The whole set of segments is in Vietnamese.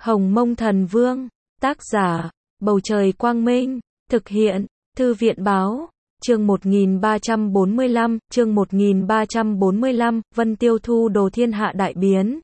Hồng Mông Thần Vương, tác giả, Bầu Trời Quang Minh, thực hiện, Thư viện Báo, chương 1345, Vân Tiêu thu đồ thiên hạ đại biến.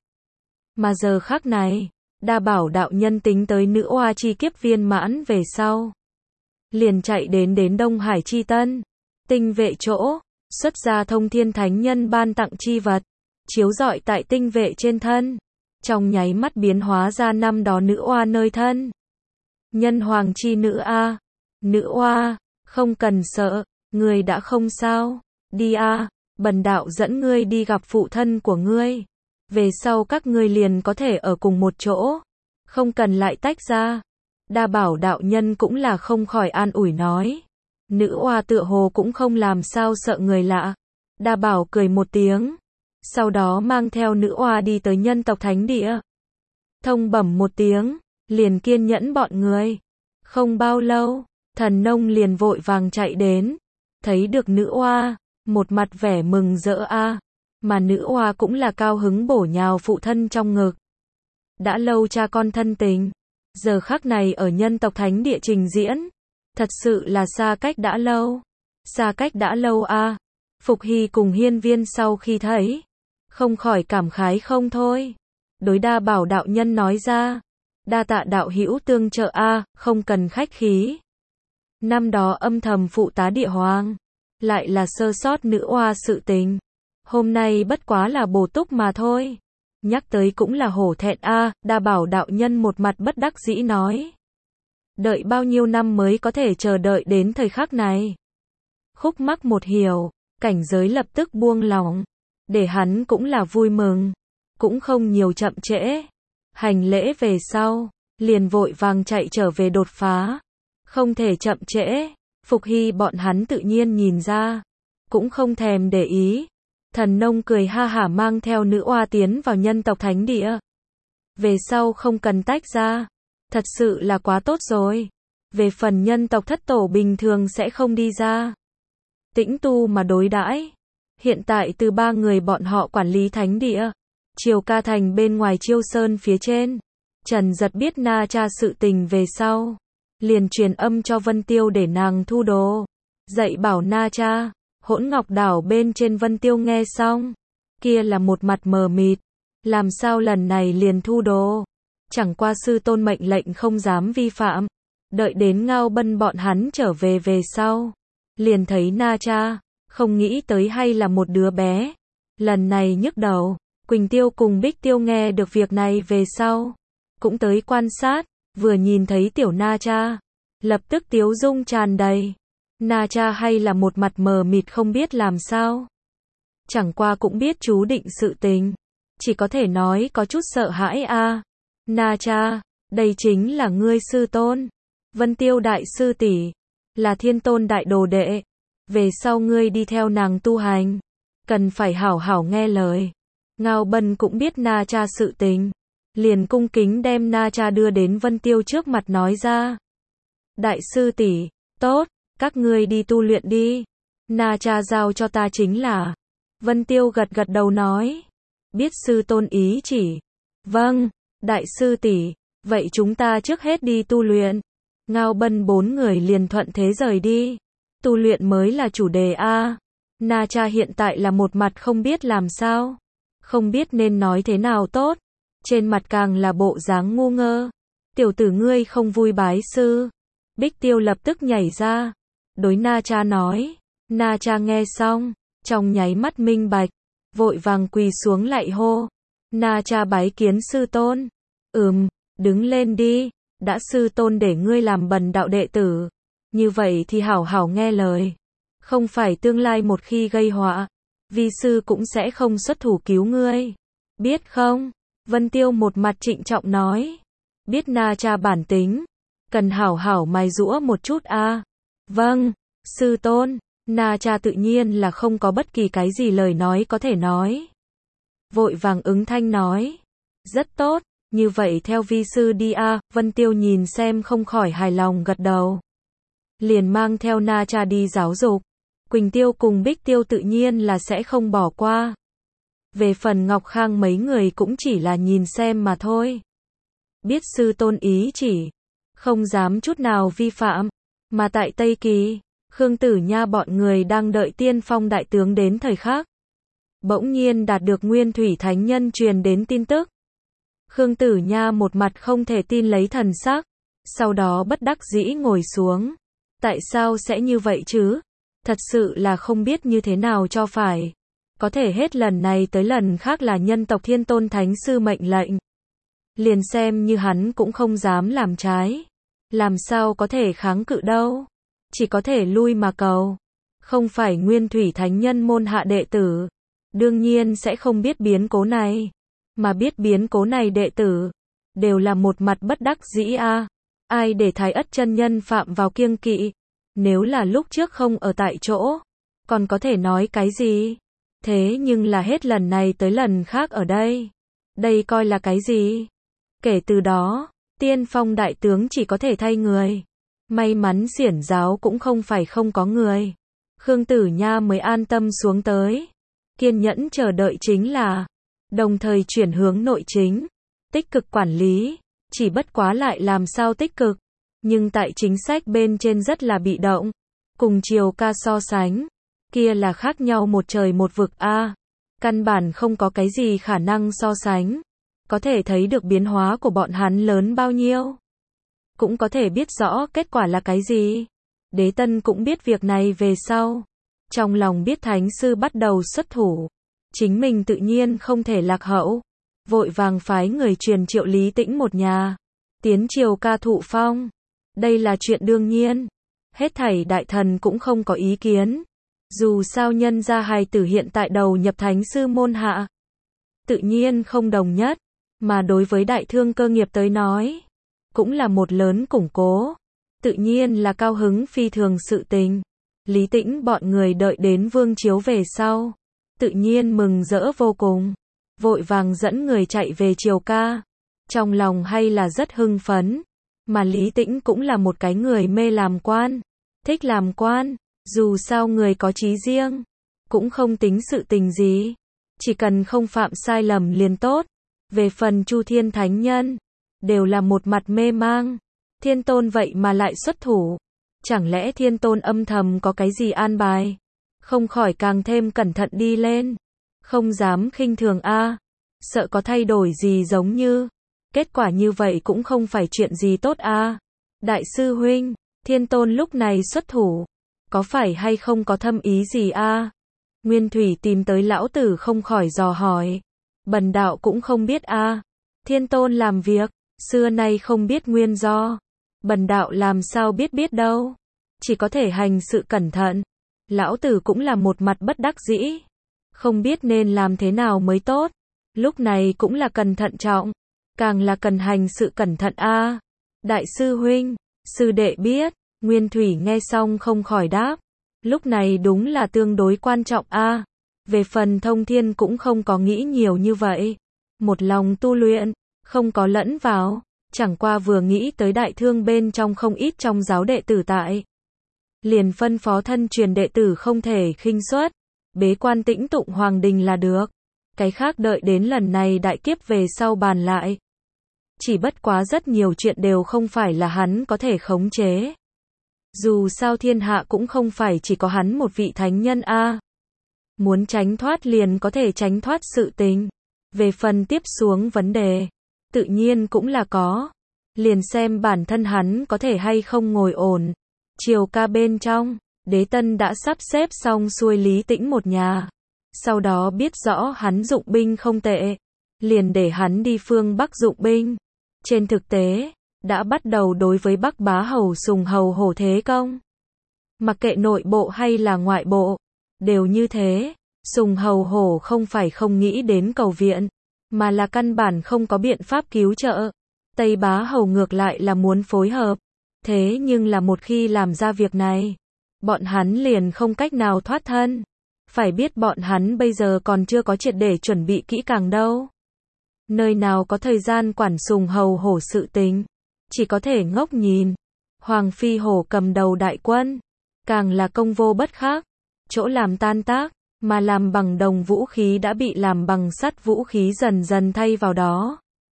Mà giờ khắc này, Đa Bảo đạo nhân tính tới nữ oa chi kiếp viên mãn về sau. Liền chạy đến Đông Hải chi tân, tinh vệ chỗ, xuất ra thông thiên thánh nhân ban tặng chi vật, chiếu rọi tại tinh vệ trên thân. Trong nháy mắt biến hóa ra năm đó nữ oa nơi thân. Nhân hoàng chi nữ a, nữ oa, không cần sợ, ngươi đã không sao, đi a, bần đạo dẫn ngươi đi gặp phụ thân của ngươi. Về sau các ngươi liền có thể ở cùng một chỗ, không cần lại tách ra. Đa Bảo đạo nhân cũng là không khỏi an ủi nói. Nữ oa tựa hồ cũng không làm sao sợ người lạ. Đa Bảo cười một tiếng, sau đó mang theo nữ oa đi tới nhân tộc thánh địa. Thông bẩm một tiếng, liền kiên nhẫn bọn người. Không bao lâu, Thần Nông liền vội vàng chạy đến, thấy được nữ oa, một mặt vẻ mừng rỡ a, mà nữ oa cũng là cao hứng bổ nhào phụ thân trong ngực. Đã lâu cha con thân tình, giờ khắc này ở nhân tộc thánh địa trình diễn, thật sự là xa cách đã lâu. Xa cách đã lâu a. Phục Hy cùng Hiên Viên sau khi thấy, không khỏi cảm khái không thôi. Đối Đa Bảo đạo nhân nói ra, đa tạ đạo hữu tương trợ a, không cần khách khí. Năm đó âm thầm phụ tá địa hoàng, lại là sơ sót nữ oa sự tình. Hôm nay bất quá là bổ túc mà thôi. Nhắc tới cũng là hổ thẹn a, Đa Bảo đạo nhân một mặt bất đắc dĩ nói. Đợi bao nhiêu năm mới có thể chờ đợi đến thời khắc này. Khúc mắc một hiểu, cảnh giới lập tức buông lỏng, để hắn cũng là vui mừng, cũng không nhiều chậm trễ. Hành lễ về sau, liền vội vàng chạy trở về đột phá. Không thể chậm trễ, Phục Hy bọn hắn tự nhiên nhìn ra, cũng không thèm để ý. Thần Nông cười ha hả mang theo nữ oa tiến vào nhân tộc thánh địa. Về sau không cần tách ra, thật sự là quá tốt rồi. Về phần nhân tộc thất tổ bình thường sẽ không đi ra, tĩnh tu mà đối đãi. Hiện tại từ ba người bọn họ quản lý thánh địa. Triều Ca Thành bên ngoài Chiêu Sơn phía trên, Trần Giật biết Na Cha sự tình về sau, liền truyền âm cho Vân Tiêu để nàng thu đồ, dạy bảo Na Cha. Hỗn Ngọc Đảo bên trên Vân Tiêu nghe xong, kia là một mặt mờ mịt, làm sao lần này liền thu đồ? Chẳng qua sư tôn mệnh lệnh không dám vi phạm. Đợi đến Ngao Bân bọn hắn trở về sau, liền thấy Na Cha, không nghĩ tới hay là một đứa bé. Lần này nhức đầu. Quỳnh Tiêu cùng Bích Tiêu nghe được việc này về sau, cũng tới quan sát, vừa nhìn thấy tiểu Na Cha, lập tức tiếu dung tràn đầy. Na Cha hay là một mặt mờ mịt không biết làm sao. Chẳng qua cũng biết chú định sự tình, chỉ có thể nói có chút sợ hãi a. Na Cha, đây chính là ngươi sư tôn, Vân Tiêu đại sư tỷ, là Thiên Tôn đại đồ đệ. Về sau ngươi đi theo nàng tu hành, cần phải hảo hảo nghe lời. Ngao Bân cũng biết Na Cha sự tình, liền cung kính đem Na Cha đưa đến Vân Tiêu trước mặt nói ra. Đại sư tỷ, tốt, các ngươi đi tu luyện đi. Na Cha giao cho ta chính là. Vân Tiêu gật gật đầu nói. Biết sư tôn ý chỉ. Vâng, đại sư tỷ, vậy chúng ta trước hết đi tu luyện. Ngao Bân bốn người liền thuận thế rời đi. Tu luyện mới là chủ đề a. Na Cha hiện tại là một mặt không biết làm sao, không biết nên nói thế nào tốt, trên mặt càng là bộ dáng ngu ngơ. Tiểu tử ngươi không vui bái sư. Bích Tiêu lập tức nhảy ra, đối Na Cha nói. Na Cha nghe xong, trong nháy mắt minh bạch, vội vàng quỳ xuống lạy hô. Na Cha bái kiến sư tôn. Đứng lên đi, đã sư tôn để ngươi làm bần đạo đệ tử, như vậy thì hảo hảo nghe lời. Không phải tương lai một khi gây họa, vi sư cũng sẽ không xuất thủ cứu ngươi. Biết không? Vân Tiêu một mặt trịnh trọng nói. Biết Na Cha bản tính, cần hảo hảo mài giũa một chút a. Vâng, sư tôn. Na Cha tự nhiên là không có bất kỳ cái gì lời nói có thể nói. Vội vàng ứng thanh nói. Rất tốt, như vậy theo vi sư đi a. Vân Tiêu nhìn xem không khỏi hài lòng gật đầu. Liền mang theo Na Cha đi giáo dục. Quỳnh Tiêu cùng Bích Tiêu tự nhiên là sẽ không bỏ qua. Về phần Ngọc Khang mấy người cũng chỉ là nhìn xem mà thôi. biết sư tôn ý chỉ, không dám chút nào vi phạm. Mà tại Tây Kỳ, Khương Tử Nha bọn người đang đợi Tiên Phong đại tướng đến thời khắc. Bỗng nhiên đạt được Nguyên Thủy Thánh Nhân truyền đến tin tức. Khương Tử Nha một mặt không thể tin lấy thần sắc, sau đó bất đắc dĩ ngồi xuống. Tại sao sẽ như vậy chứ? Thật sự là không biết như thế nào cho phải. Có thể hết lần này tới lần khác là nhân tộc Thiên Tôn Thánh Sư mệnh lệnh. Liền xem như hắn cũng không dám làm trái. Làm sao có thể kháng cự đâu? Chỉ có thể lui mà cầu. Không phải Nguyên Thủy Thánh Nhân môn hạ đệ tử, đương nhiên sẽ không biết biến cố này. Mà biết biến cố này đệ tử, đều là một mặt bất đắc dĩ a. Ai để Thái Ất chân nhân phạm vào kiêng kỵ? Nếu là lúc trước không ở tại chỗ, còn có thể nói cái gì? Thế nhưng là hết lần này tới lần khác ở đây. Đây coi là cái gì? Kể từ đó, Tiên Phong đại tướng chỉ có thể thay người. May mắn Xiển giáo cũng không phải không có người. Khương Tử Nha mới an tâm xuống tới. Kiên nhẫn chờ đợi chính là, đồng thời chuyển hướng nội chính, tích cực quản lý, chỉ bất quá lại làm sao tích cực, nhưng tại chính sách bên trên rất là bị động, cùng Triều Ca so sánh, kia là khác nhau một trời một vực a, căn bản không có cái gì khả năng so sánh, có thể thấy được biến hóa của bọn hắn lớn bao nhiêu, cũng có thể biết rõ kết quả là cái gì. Đế Tân cũng biết việc này về sau, trong lòng biết Thánh Sư bắt đầu xuất thủ, chính mình tự nhiên không thể lạc hậu, vội vàng phái người truyền Triệu Lý Tĩnh một nhà, tiến Triều Ca thụ phong. Đây là chuyện đương nhiên, hết thảy đại thần cũng không có ý kiến. Dù sao nhân gia hài tử hiện tại đầu nhập Thánh Sư môn hạ, tự nhiên không đồng nhất, mà đối với đại thương cơ nghiệp tới nói, cũng là một lớn củng cố, tự nhiên là cao hứng phi thường sự tình. Lý Tĩnh bọn người đợi đến vương chiếu về sau, tự nhiên mừng rỡ vô cùng, vội vàng dẫn người chạy về Triều Ca, trong lòng hay là rất hưng phấn, mà Lý Tĩnh cũng là một cái người mê làm quan, thích làm quan, dù sao người có chí riêng, cũng không tính sự tình gì, chỉ cần không phạm sai lầm liền tốt. Về phần Chu Thiên Thánh Nhân, đều là một mặt mê mang, Thiên Tôn vậy mà lại xuất thủ, chẳng lẽ Thiên Tôn âm thầm có cái gì an bài? Không khỏi càng thêm cẩn thận đi lên, không dám khinh thường a, sợ có thay đổi gì giống như, kết quả như vậy cũng không phải chuyện gì tốt a. Đại sư huynh, Thiên Tôn lúc này xuất thủ, có phải hay không có thâm ý gì a? Nguyên Thủy tìm tới lão tử không khỏi dò hỏi. Bần đạo cũng không biết a. Thiên Tôn làm việc, xưa nay không biết nguyên do. Bần đạo làm sao biết đâu. Chỉ có thể hành sự cẩn thận. Lão tử cũng là một mặt bất đắc dĩ. Không biết nên làm thế nào mới tốt. Lúc này cũng là cần thận trọng. Càng là cần hành sự cẩn thận a. Đại sư huynh, sư đệ biết. Nguyên Thủy nghe xong không khỏi đáp. Lúc này đúng là tương đối quan trọng a. Về phần Thông Thiên cũng không có nghĩ nhiều như vậy. Một lòng tu luyện, không có lẫn vào. Chẳng qua vừa nghĩ tới đại thương bên trong không ít trong giáo đệ tử tại. Liền phân phó thân truyền đệ tử không thể khinh suất. Bế quan tĩnh tụng hoàng đình là được. Cái khác đợi đến lần này đại kiếp về sau bàn lại. Chỉ bất quá rất nhiều chuyện đều không phải là hắn có thể khống chế. Dù sao thiên hạ cũng không phải chỉ có hắn một vị thánh nhân a. Muốn tránh thoát liền có thể tránh thoát sự tình. Về phần tiếp xuống vấn đề, tự nhiên cũng là có. Liền xem bản thân hắn có thể hay không ngồi ổn. Triều Ca bên trong, Đế Tân đã sắp xếp xong xuôi Lý Tĩnh một nhà. Sau đó biết rõ hắn dụng binh không tệ, liền để hắn đi phương Bắc dụng binh. Trên thực tế, đã bắt đầu đối với Bắc Bá Hầu Sùng Hầu Hổ thế công. Mặc kệ nội bộ hay là ngoại bộ, đều như thế. Sùng Hầu Hổ không phải không nghĩ đến cầu viện, mà là căn bản không có biện pháp cứu trợ. Tây Bá Hầu ngược lại là muốn phối hợp. Thế nhưng là một khi làm ra việc này, bọn hắn liền không cách nào thoát thân. Phải biết bọn hắn bây giờ còn chưa có triệt để chuẩn bị kỹ càng đâu. Nơi nào có thời gian quản Sùng Hầu Hổ sự tình, chỉ có thể ngốc nhìn. Hoàng Phi Hổ cầm đầu đại quân, càng là công vô bất khắc, chỗ làm tan tác, mà làm bằng đồng vũ khí đã bị làm bằng sắt vũ khí dần dần thay vào đó.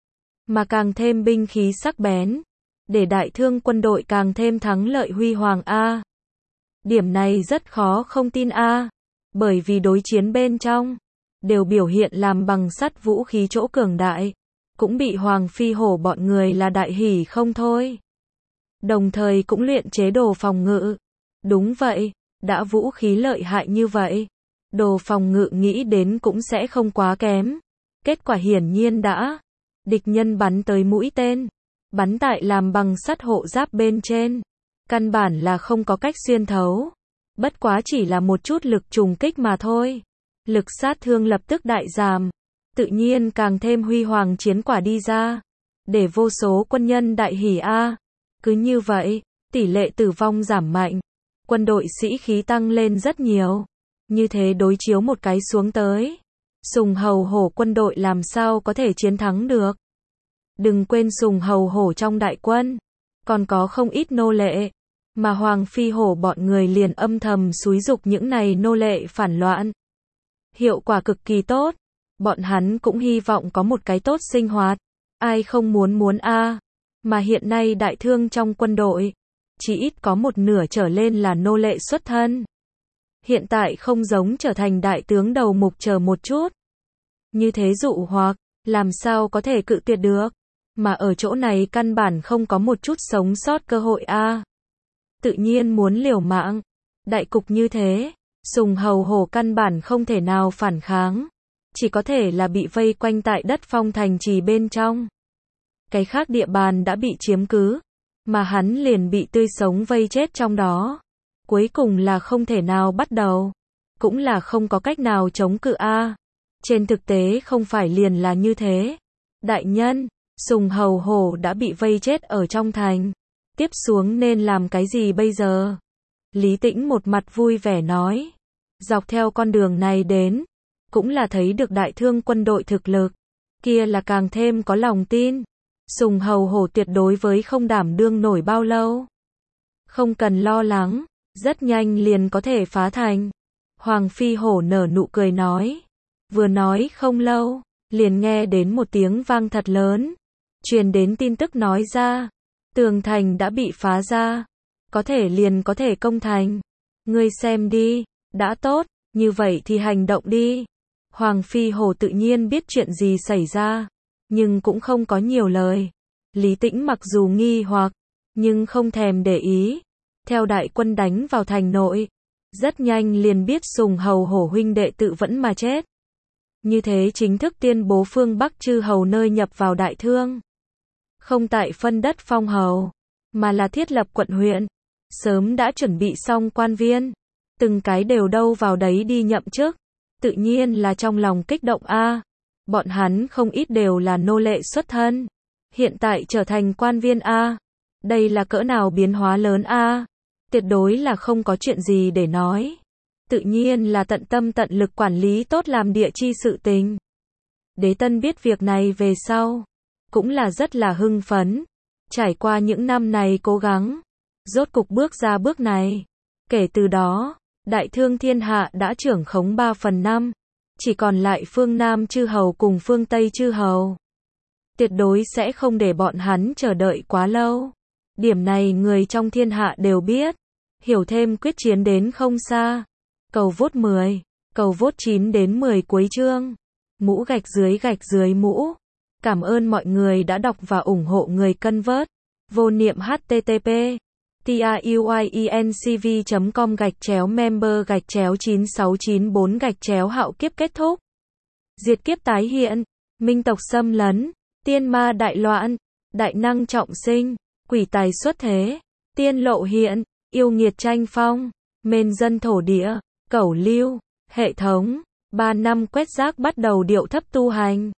mà càng thêm binh khí sắc bén, để Đại Thương quân đội càng thêm thắng lợi huy hoàng a. Điểm này rất khó không tin a, bởi vì đối chiến bên trong đều biểu hiện làm bằng sắt vũ khí chỗ cường đại, cũng bị Hoàng Phi Hổ bọn người là đại hỉ không thôi. Đồng thời cũng luyện chế đồ phòng ngự. Đúng vậy, đã vũ khí lợi hại như vậy, đồ phòng ngự nghĩ đến cũng sẽ không quá kém. Kết quả hiển nhiên đã, địch nhân bắn tới mũi tên, bắn tại làm bằng sắt hộ giáp bên trên, căn bản là không có cách xuyên thấu. Bất quá chỉ là một chút lực trùng kích mà thôi. Lực sát thương lập tức đại giảm, tự nhiên càng thêm huy hoàng chiến quả đi ra, để vô số quân nhân đại hỉ a. Cứ như vậy, tỷ lệ tử vong giảm mạnh, quân đội sĩ khí tăng lên rất nhiều. Như thế đối chiếu một cái xuống tới, Sùng Hầu Hổ quân đội làm sao có thể chiến thắng được. Đừng quên Sùng Hầu Hổ trong đại quân còn có không ít nô lệ, mà Hoàng Phi Hổ bọn người liền âm thầm xúi giục những này nô lệ phản loạn. Hiệu quả cực kỳ tốt, bọn hắn cũng hy vọng có một cái tốt sinh hoạt, ai không muốn a. Mà hiện nay Đại Thương trong quân đội, chỉ ít có một nửa trở lên là nô lệ xuất thân. Hiện tại không giống trở thành đại tướng đầu mục chờ một chút. Như thế dụ hoặc, làm sao có thể cự tuyệt được, mà ở chỗ này căn bản không có một chút sống sót cơ hội a. Tự nhiên muốn liều mạng. Đại cục như thế, Sùng Hầu Hổ căn bản không thể nào phản kháng, chỉ có thể là bị vây quanh tại đất phong thành trì bên trong. Cái khác địa bàn đã bị chiếm cứ, mà hắn liền bị tươi sống vây chết trong đó. Cuối cùng là không thể nào bắt đầu, cũng là không có cách nào chống cự a. Trên thực tế không phải liền là như thế. Đại nhân, Sùng Hầu Hổ đã bị vây chết ở trong thành. Tiếp xuống nên làm cái gì bây giờ? Lý Tĩnh một mặt vui vẻ nói. Dọc theo con đường này đến, cũng là thấy được Đại Thương quân đội thực lực, kia là càng thêm có lòng tin. Sùng Hầu Hổ tuyệt đối với không đảm đương nổi bao lâu. Không cần lo lắng, rất nhanh liền có thể phá thành. Hoàng Phi Hổ nở nụ cười nói. Vừa nói không lâu, liền nghe đến một tiếng vang thật lớn, truyền đến tin tức nói ra, tường thành đã bị phá ra, có thể công thành. Ngươi xem đi, đã tốt, như vậy thì hành động đi. Hoàng Phi Hổ tự nhiên biết chuyện gì xảy ra, nhưng cũng không có nhiều lời. Lý Tĩnh mặc dù nghi hoặc, nhưng không thèm để ý. Theo đại quân đánh vào thành nội, rất nhanh liền biết Sùng Hầu Hổ huynh đệ tự vẫn mà chết. Như thế chính thức tuyên bố phương Bắc chư hầu nơi nhập vào Đại Thương. Không tại phân đất phong hầu, mà là thiết lập quận huyện. Sớm đã chuẩn bị xong quan viên, từng cái đều đâu vào đấy đi nhậm chức. Tự nhiên là trong lòng kích động a. Bọn hắn không ít đều là nô lệ xuất thân, hiện tại trở thành quan viên a. Đây là cỡ nào biến hóa lớn a. Tuyệt đối là không có chuyện gì để nói. Tự nhiên là tận tâm tận lực quản lý tốt làm địa chi sự tình. Đế Tân biết việc này về sau, cũng là rất là hưng phấn. Trải qua những năm này cố gắng, rốt cục bước ra bước này. Kể từ đó, Đại Thương thiên hạ đã trưởng khống 3/5, chỉ còn lại phương Nam chư hầu cùng phương Tây chư hầu. Tuyệt đối sẽ không để bọn hắn chờ đợi quá lâu. Điểm này người trong thiên hạ đều biết. Hiểu thêm quyết chiến đến không xa. Cầu vote 10, cầu vote 9 đến 10 cuối chương. Mũ gạch dưới mũ. Cảm ơn mọi người đã đọc và ủng hộ người cân vớt. Vô niệm http truyencv.com/member/9694 hạo kiếp kết thúc. Diệt kiếp tái hiện, minh tộc xâm lấn, tiên ma đại loạn, đại năng trọng sinh, quỷ tài xuất thế, tiên lộ hiện, yêu nghiệt tranh phong, mên dân thổ địa, cẩu lưu, hệ thống, 3 năm quét rác bắt đầu điệu thấp tu hành.